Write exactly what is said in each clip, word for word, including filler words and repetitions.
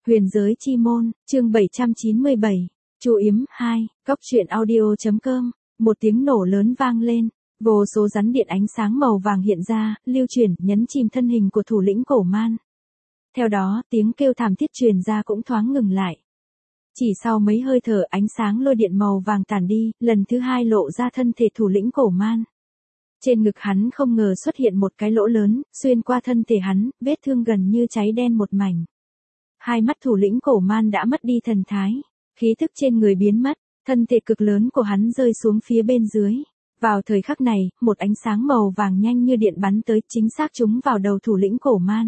Huyền giới chi môn, chương bảy trăm chín mươi bảy, Chu Yếm hai, Cốc truyện audio.com, một tiếng nổ lớn vang lên, vô số rắn điện ánh sáng màu vàng hiện ra, lưu chuyển, nhấn chìm thân hình của thủ lĩnh cổ man. Theo đó, tiếng kêu thảm thiết truyền ra cũng thoáng ngừng lại. Chỉ sau mấy hơi thở, ánh sáng lôi điện màu vàng tàn đi, lần thứ hai lộ ra thân thể thủ lĩnh cổ man. Trên ngực hắn không ngờ xuất hiện một cái lỗ lớn, xuyên qua thân thể hắn, vết thương gần như cháy đen một mảnh. Hai mắt thủ lĩnh cổ man đã mất đi thần thái, khí thức trên người biến mất, thân thể cực lớn của hắn rơi xuống phía bên dưới. Vào thời khắc này, một ánh sáng màu vàng nhanh như điện bắn tới, chính xác trúng vào đầu thủ lĩnh cổ man.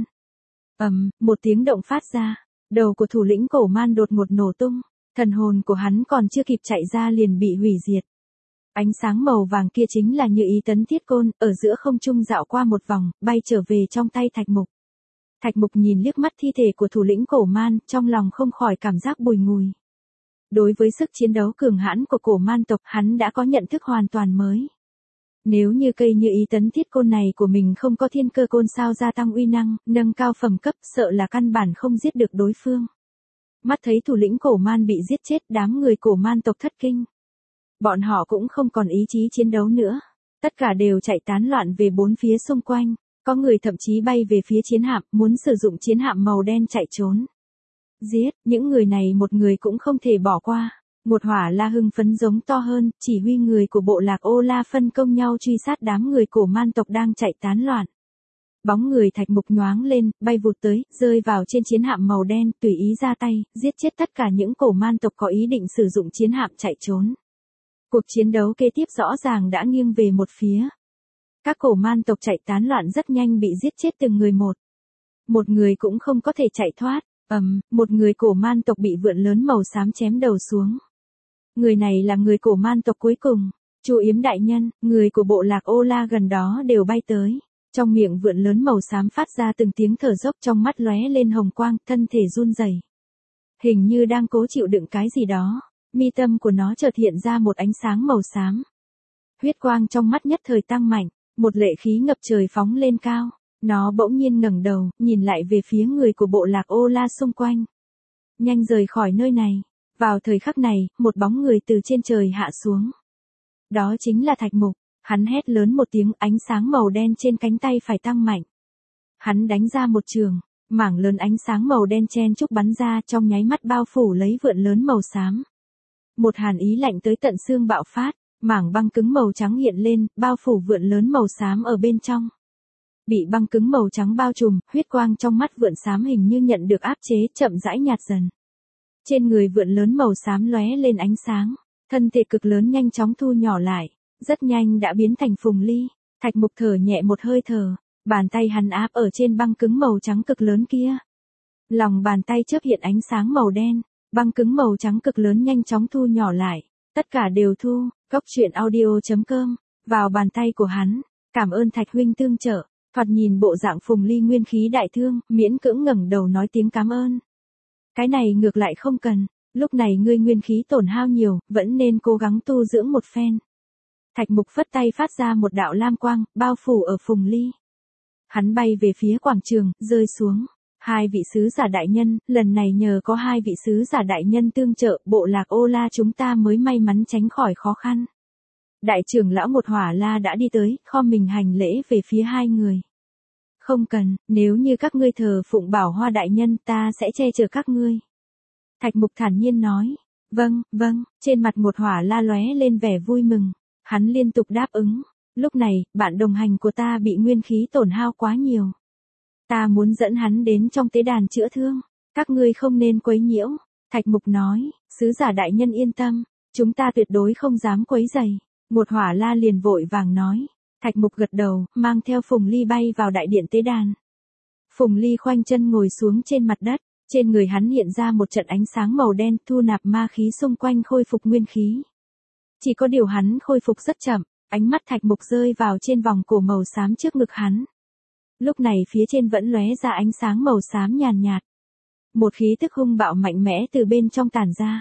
Ầm, um, một tiếng động phát ra, đầu của thủ lĩnh cổ man đột ngột nổ tung, thần hồn của hắn còn chưa kịp chạy ra liền bị hủy diệt. Ánh sáng màu vàng kia chính là Như Ý Tấn Thiết Côn, ở giữa không trung dạo qua một vòng, bay trở về trong tay Thạch Mục. Thạch Mục nhìn liếc mắt thi thể của thủ lĩnh cổ man, trong lòng không khỏi cảm giác bùi ngùi. Đối với sức chiến đấu cường hãn của cổ man tộc, hắn đã có nhận thức hoàn toàn mới. Nếu như cây Như Ý Tấn Thiết Côn này của mình không có thiên cơ côn sao gia tăng uy năng, nâng cao phẩm cấp, sợ là căn bản không giết được đối phương. Mắt thấy thủ lĩnh cổ man bị giết chết, đám người cổ man tộc thất kinh. Bọn họ cũng không còn ý chí chiến đấu nữa. Tất cả đều chạy tán loạn về bốn phía xung quanh. Có người thậm chí bay về phía chiến hạm, muốn sử dụng chiến hạm màu đen chạy trốn. Giết, những người này một người cũng không thể bỏ qua. Một hỏa la hưng phấn giống to hơn, chỉ huy người của bộ lạc Ô La phân công nhau truy sát đám người cổ man tộc đang chạy tán loạn. Bóng người Thạch Mục nhoáng lên, bay vụt tới, rơi vào trên chiến hạm màu đen, tùy ý ra tay, giết chết tất cả những cổ man tộc có ý định sử dụng chiến hạm chạy trốn. Cuộc chiến đấu kế tiếp rõ ràng đã nghiêng về một phía. Các cổ man tộc chạy tán loạn rất nhanh bị giết chết từng người một. Một người cũng không có thể chạy thoát, ầm, um, một người cổ man tộc bị vượn lớn màu xám chém đầu xuống. Người này là người cổ man tộc cuối cùng, Chu Yếm đại nhân, người của bộ lạc Ô La gần đó đều bay tới. Trong miệng vượn lớn màu xám phát ra từng tiếng thở dốc, trong mắt lóe lên hồng quang, thân thể run rẩy. Hình như đang cố chịu đựng cái gì đó. Mi tâm của nó chợt hiện ra một ánh sáng màu xám. Huyết quang trong mắt nhất thời tăng mạnh, một lệ khí ngập trời phóng lên cao. Nó bỗng nhiên ngẩng đầu, nhìn lại về phía người của bộ lạc Ô La xung quanh. Nhanh rời khỏi nơi này. Vào thời khắc này, một bóng người từ trên trời hạ xuống. Đó chính là Thạch Mục. Hắn hét lớn một tiếng, ánh sáng màu đen trên cánh tay phải tăng mạnh. Hắn đánh ra một trường, mảng lớn ánh sáng màu đen chen chúc bắn ra, trong nháy mắt bao phủ lấy vượn lớn màu xám. Một hàn ý lạnh tới tận xương bạo phát, mảng băng cứng màu trắng hiện lên, bao phủ vượn lớn màu xám ở bên trong. Bị băng cứng màu trắng bao trùm, huyết quang trong mắt vượn xám hình như nhận được áp chế, chậm rãi nhạt dần. Trên người vượn lớn màu xám lóe lên ánh sáng, thân thể cực lớn nhanh chóng thu nhỏ lại, rất nhanh đã biến thành phùng ly. Thạch Mục thở nhẹ một hơi thở, bàn tay hắn áp ở trên băng cứng màu trắng cực lớn kia. Lòng bàn tay chớp hiện ánh sáng màu đen. Băng cứng màu trắng cực lớn nhanh chóng thu nhỏ lại, tất cả đều thu, Cốc truyện audio.com, vào bàn tay của hắn. Cảm ơn Thạch huynh tương trợ. Thoạt nhìn bộ dạng phùng ly nguyên khí đại thương, miễn cưỡng ngẩng đầu nói tiếng cảm ơn. Cái này ngược lại không cần, lúc này ngươi nguyên khí tổn hao nhiều, vẫn nên cố gắng tu dưỡng một phen. Thạch Mục phất tay phát ra một đạo lam quang, bao phủ ở phùng ly. Hắn bay về phía quảng trường, rơi xuống. Hai vị sứ giả đại nhân, lần này nhờ có hai vị sứ giả đại nhân tương trợ, bộ lạc Ô La chúng ta mới may mắn tránh khỏi khó khăn. Đại trưởng lão một hỏa la đã đi tới, khom mình hành lễ về phía hai người. Không cần, nếu như các ngươi thờ phụng Bảo Hoa đại nhân, ta sẽ che chở các ngươi. Thạch Mục thản nhiên nói. Vâng, vâng, trên mặt một hỏa la lóe lên vẻ vui mừng. Hắn liên tục đáp ứng. Lúc này, bạn đồng hành của ta bị nguyên khí tổn hao quá nhiều. Ta muốn dẫn hắn đến trong tế đàn chữa thương, các ngươi không nên quấy nhiễu. Thạch Mục nói, sứ giả đại nhân yên tâm, chúng ta tuyệt đối không dám quấy rầy. Một hỏa la liền vội vàng nói. Thạch Mục gật đầu, mang theo Phùng Ly bay vào đại điện tế đàn. Phùng Ly khoanh chân ngồi xuống trên mặt đất, trên người hắn hiện ra một trận ánh sáng màu đen, thu nạp ma khí xung quanh khôi phục nguyên khí. Chỉ có điều hắn khôi phục rất chậm, ánh mắt Thạch Mục rơi vào trên vòng cổ màu xám trước ngực hắn. Lúc này phía trên vẫn lóe ra ánh sáng màu xám nhàn nhạt. Một khí tức hung bạo mạnh mẽ từ bên trong tản ra.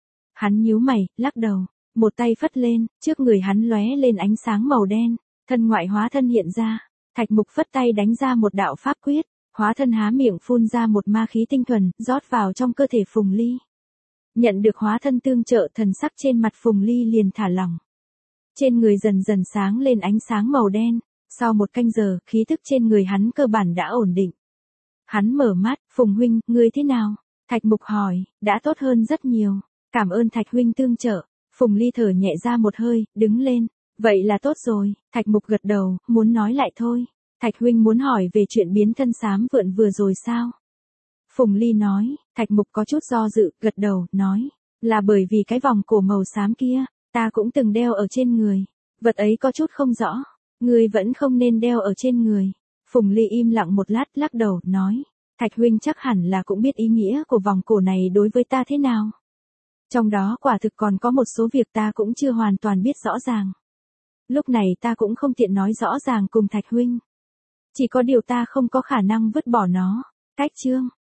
Hắn nhíu mày, lắc đầu, một tay phất lên, trước người hắn lóe lên ánh sáng màu đen, thân ngoại hóa thân hiện ra. Thạch Mục phất tay đánh ra một đạo pháp quyết, Hóa thân há miệng phun ra một ma khí tinh thuần, rót vào trong cơ thể Phùng Ly. Nhận được hóa thân tương trợ, thần sắc trên mặt Phùng Ly liền thả lỏng. Trên người dần dần sáng lên ánh sáng màu đen, sau một canh giờ, khí thức trên người hắn cơ bản đã ổn định. Hắn mở mắt, Phùng huynh, ngươi thế nào? Thạch Mục hỏi, đã tốt hơn rất nhiều, cảm ơn Thạch huynh tương trợ. Phùng Ly thở nhẹ ra một hơi, đứng lên, vậy là tốt rồi. Thạch Mục gật đầu, muốn nói lại thôi. Thạch huynh muốn hỏi về chuyện biến thân xám vượn vừa rồi sao? Phùng Ly nói. Thạch Mục có chút do dự, gật đầu, nói, là bởi vì cái vòng cổ màu xám kia, ta cũng từng đeo ở trên người. Vật ấy có chút không rõ, ngươi vẫn không nên đeo ở trên người. Phùng Ly im lặng một lát, lắc đầu, nói, Thạch huynh chắc hẳn là cũng biết ý nghĩa của vòng cổ này đối với ta thế nào. Trong đó quả thực còn có một số việc ta cũng chưa hoàn toàn biết rõ ràng. Lúc này ta cũng không tiện nói rõ ràng cùng Thạch huynh. Chỉ có điều ta không có khả năng vứt bỏ nó. Cách chương